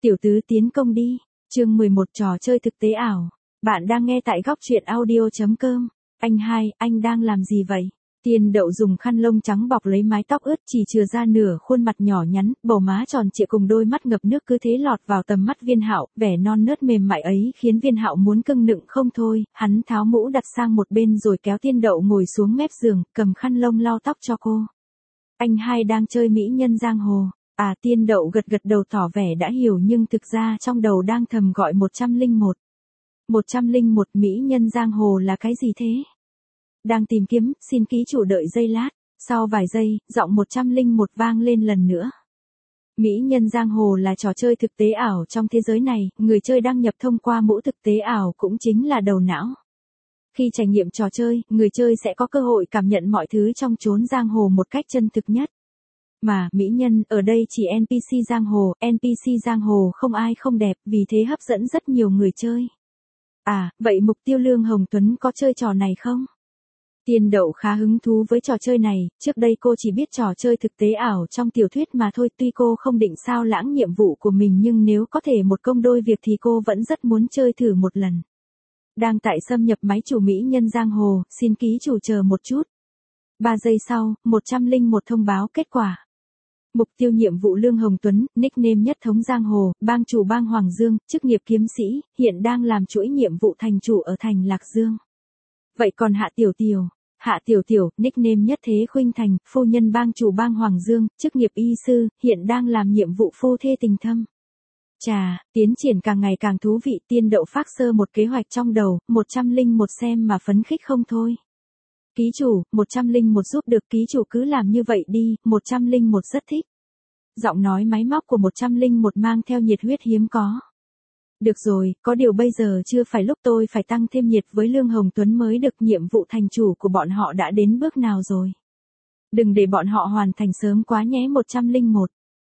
Tiểu tứ tiến công đi. Chương 11 trò chơi thực tế ảo. Bạn đang nghe tại góc truyện audio.com. Anh hai, anh đang làm gì vậy? Tiên Đậu dùng khăn lông trắng bọc lấy mái tóc ướt chỉ chừa ra nửa khuôn mặt nhỏ nhắn, bầu má tròn trịa cùng đôi mắt ngập nước cứ thế lọt vào tầm mắt Viên Hạo, vẻ non nớt mềm mại ấy khiến Viên Hạo muốn cưng nựng không thôi, hắn tháo mũ đặt sang một bên rồi kéo Tiên Đậu ngồi xuống mép giường, cầm khăn lông lau tóc cho cô. Anh hai đang chơi mỹ nhân giang hồ. À, Tiên Đậu gật gật đầu tỏ vẻ đã hiểu nhưng thực ra trong đầu đang thầm gọi 101. 101 mỹ nhân giang hồ là cái gì thế? Đang tìm kiếm, xin ký chủ đợi giây lát. Sau vài giây, giọng 101 vang lên lần nữa. Mỹ nhân giang hồ là trò chơi thực tế ảo trong thế giới này, người chơi đăng nhập thông qua mũ thực tế ảo cũng chính là đầu não. Khi trải nghiệm trò chơi, người chơi sẽ có cơ hội cảm nhận mọi thứ trong chốn giang hồ một cách chân thực nhất. Mà, mỹ nhân, ở đây chỉ NPC giang hồ không ai không đẹp, vì thế hấp dẫn rất nhiều người chơi. À, vậy mục tiêu Lương Hồng Tuấn có chơi trò này không? Tiên Đậu khá hứng thú với trò chơi này, trước đây cô chỉ biết trò chơi thực tế ảo trong tiểu thuyết mà thôi, tuy cô không định sao lãng nhiệm vụ của mình nhưng nếu có thể một công đôi việc thì cô vẫn rất muốn chơi thử một lần. Đang tại xâm nhập máy chủ mỹ nhân giang hồ, xin ký chủ chờ một chút. 3 giây sau, 101 thông báo kết quả. Mục tiêu nhiệm vụ Lương Hồng Tuấn, nickname nhất thống giang hồ, bang chủ bang Hoàng Dương, chức nghiệp kiếm sĩ, hiện đang làm chuỗi nhiệm vụ thành chủ ở thành Lạc Dương. Vậy còn Hạ Tiểu Tiểu, nickname nhất thế Khuynh Thành, phu nhân bang chủ bang Hoàng Dương, chức nghiệp y sư, hiện đang làm nhiệm vụ phu thê tình thâm. Chà, tiến triển càng ngày càng thú vị. Tiên Đậu phác sơ một kế hoạch trong đầu, 101 xem mà phấn khích không thôi. Ký chủ, 101 giúp được ký chủ cứ làm như vậy đi, 101 rất thích. Giọng nói máy móc của 101 mang theo nhiệt huyết hiếm có. Được rồi, có điều bây giờ chưa phải lúc tôi phải tăng thêm nhiệt với Lương Hồng Tuấn mới được. Nhiệm vụ thành chủ của bọn họ đã đến bước nào rồi? Đừng để bọn họ hoàn thành sớm quá nhé. 101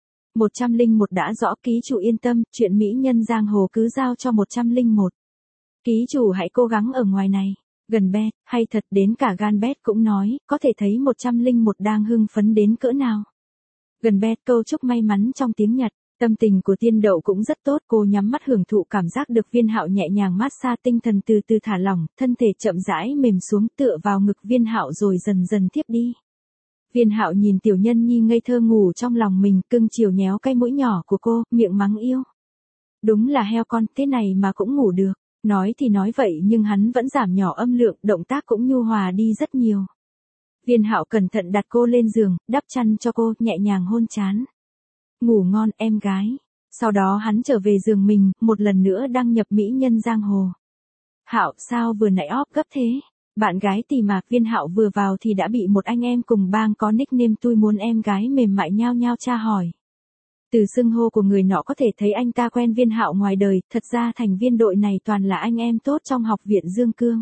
đã rõ, ký chủ yên tâm, chuyện mỹ nhân giang hồ cứ giao cho 101. Ký chủ hãy cố gắng ở ngoài này. Gần bet, hay thật đến cả gan bet cũng nói, có thể thấy 101 đang hưng phấn đến cỡ nào. Gần bet câu chúc may mắn trong tiếng Nhật. Tâm tình của Tiên Đậu cũng rất tốt, cô nhắm mắt hưởng thụ cảm giác được Viên Hạo nhẹ nhàng massage, tinh thần từ từ thả lỏng, thân thể chậm rãi mềm xuống tựa vào ngực Viên Hạo rồi dần dần thiếp đi. Viên Hạo nhìn tiểu nhân nhi ngây thơ ngủ trong lòng mình, cưng chiều nhéo cái mũi nhỏ của cô, miệng mắng yêu. Đúng là heo con, thế này mà cũng ngủ được. Nói thì nói vậy nhưng hắn vẫn giảm nhỏ âm lượng, động tác cũng nhu hòa đi rất nhiều. Viên Hạo cẩn thận đặt cô lên giường, đắp chăn cho cô, nhẹ nhàng hôn trán. Ngủ ngon em gái. Sau đó hắn trở về giường mình, một lần nữa đăng nhập mỹ nhân giang hồ. Hạo, sao vừa nãy óp gấp thế? Bạn gái tỉ mạc. Viên Hạo vừa vào thì đã bị một anh em cùng bang có nickname tôi muốn em gái mềm mại nhao nhao tra hỏi. Từ xưng hô của người nọ có thể thấy anh ta quen Viên Hạo ngoài đời, thật ra thành viên đội này toàn là anh em tốt trong học viện Dương Cương.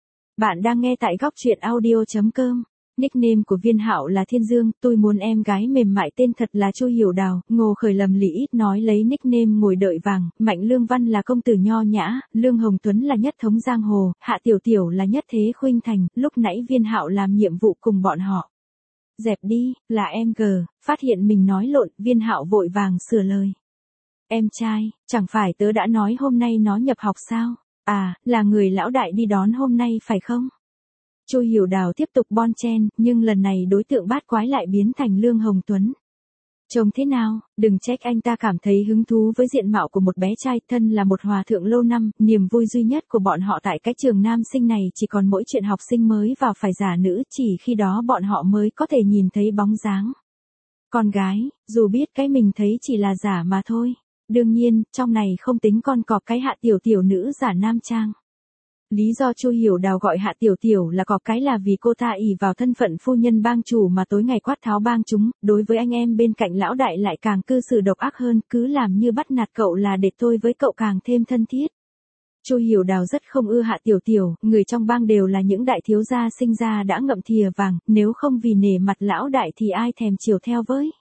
Bạn đang nghe tại góc truyện audio.com. Nickname của Viên Hạo là Thiên Dương, tôi muốn em gái mềm mại tên thật là Chu Hiểu Đào. Ngô Khởi lầm lĩ ít nói lấy nickname ngồi đợi vàng. Mạnh Lương Văn là công tử nho nhã, Lương Hồng Tuấn là nhất thống giang hồ, Hạ Tiểu Tiểu là nhất thế Khuynh Thành. Lúc nãy Viên Hạo làm nhiệm vụ cùng bọn họ. Dẹp đi, là em G. Phát hiện mình nói lộn, Viên Hạo vội vàng sửa lời. Em trai, chẳng phải tớ đã nói hôm nay nó nhập học sao? À, là người lão đại đi đón hôm nay phải không? Chu Hiểu Đào tiếp tục bon chen, nhưng lần này đối tượng bát quái lại biến thành Lương Hồng Tuấn. Trông thế nào, đừng trách anh ta cảm thấy hứng thú với diện mạo của một bé trai, thân là một hòa thượng lâu năm, niềm vui duy nhất của bọn họ tại cái trường nam sinh này chỉ còn mỗi chuyện học sinh mới vào phải giả nữ, chỉ khi đó bọn họ mới có thể nhìn thấy bóng dáng. Con gái, dù biết cái mình thấy chỉ là giả mà thôi. Đương nhiên, trong này không tính con cọp cái Hạ Tiểu Tiểu nữ giả nam trang. Lý do Chu Hiểu Đào gọi Hạ Tiểu Tiểu là cọp cái là vì cô ta ỷ vào thân phận phu nhân bang chủ mà tối ngày quát tháo bang chúng, đối với anh em bên cạnh lão đại lại càng cư xử độc ác hơn, cứ làm như bắt nạt cậu là để tôi với cậu càng thêm thân thiết. Chu Hiểu Đào rất không ưa Hạ Tiểu Tiểu, người trong bang đều là những đại thiếu gia sinh ra đã ngậm thìa vàng, nếu không vì nể mặt lão đại thì ai thèm chiều theo với.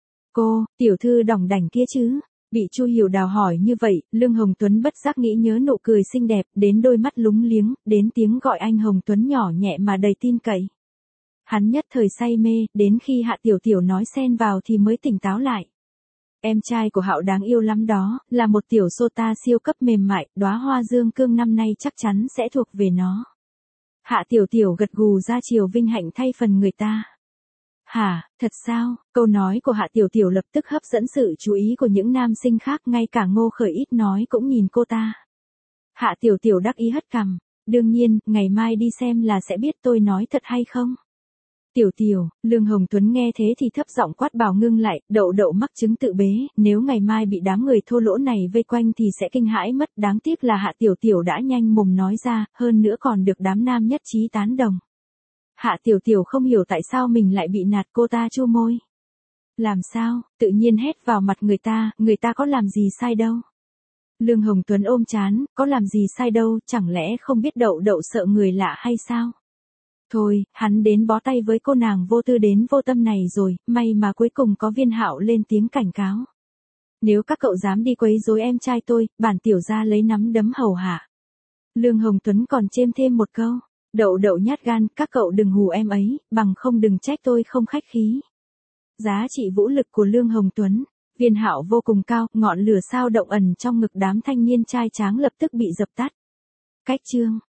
Cô, tiểu thư đỏng đảnh kia chứ? Bị Chu Hiểu Đào hỏi như vậy, Lương Hồng Tuấn bất giác nghĩ nhớ nụ cười xinh đẹp, đến đôi mắt lúng liếng, đến tiếng gọi anh Hồng Tuấn nhỏ nhẹ mà đầy tin cậy. Hắn nhất thời say mê, đến khi Hạ Tiểu Tiểu nói xen vào thì mới tỉnh táo lại. Em trai của Hạo đáng yêu lắm đó, là một tiểu sota siêu cấp mềm mại, đóa hoa dương cương năm nay chắc chắn sẽ thuộc về nó. Hạ Tiểu Tiểu gật gù ra chiều vinh hạnh thay phần người ta. Hả, thật sao? Câu nói của Hạ Tiểu Tiểu lập tức hấp dẫn sự chú ý của những nam sinh khác, ngay cả Ngô Khởi ít nói cũng nhìn cô ta. Hạ Tiểu Tiểu đắc ý hất cằm, đương nhiên, ngày mai đi xem là sẽ biết tôi nói thật hay không. Tiểu Tiểu, Lương Hồng Tuấn nghe thế thì thấp giọng quát bảo ngưng lại, Đậu Đậu mắc chứng tự bế, nếu ngày mai bị đám người thô lỗ này vây quanh thì sẽ kinh hãi mất, đáng tiếc là Hạ Tiểu Tiểu đã nhanh mồm nói ra, hơn nữa còn được đám nam nhất trí tán đồng. Hạ Tiểu Tiểu không hiểu tại sao mình lại bị nạt, cô ta chu môi. Làm sao, tự nhiên hét vào mặt người ta có làm gì sai đâu. Lương Hồng Tuấn ôm trán, có làm gì sai đâu, chẳng lẽ không biết Đậu Đậu sợ người lạ hay sao? Thôi, hắn đến bó tay với cô nàng vô tư đến vô tâm này rồi, may mà cuối cùng có Viên Hạo lên tiếng cảnh cáo. Nếu các cậu dám đi quấy rối em trai tôi, bản tiểu gia lấy nắm đấm hầu hạ. Lương Hồng Tuấn còn chêm thêm một câu, Đậu Đậu nhát gan, các cậu đừng hù em ấy, bằng không đừng trách tôi không khách khí. Giá trị vũ lực của Lương Hồng Tuấn, Viên Hạo vô cùng cao, ngọn lửa sao động ẩn trong ngực đám thanh niên trai tráng lập tức bị dập tắt. Cách chương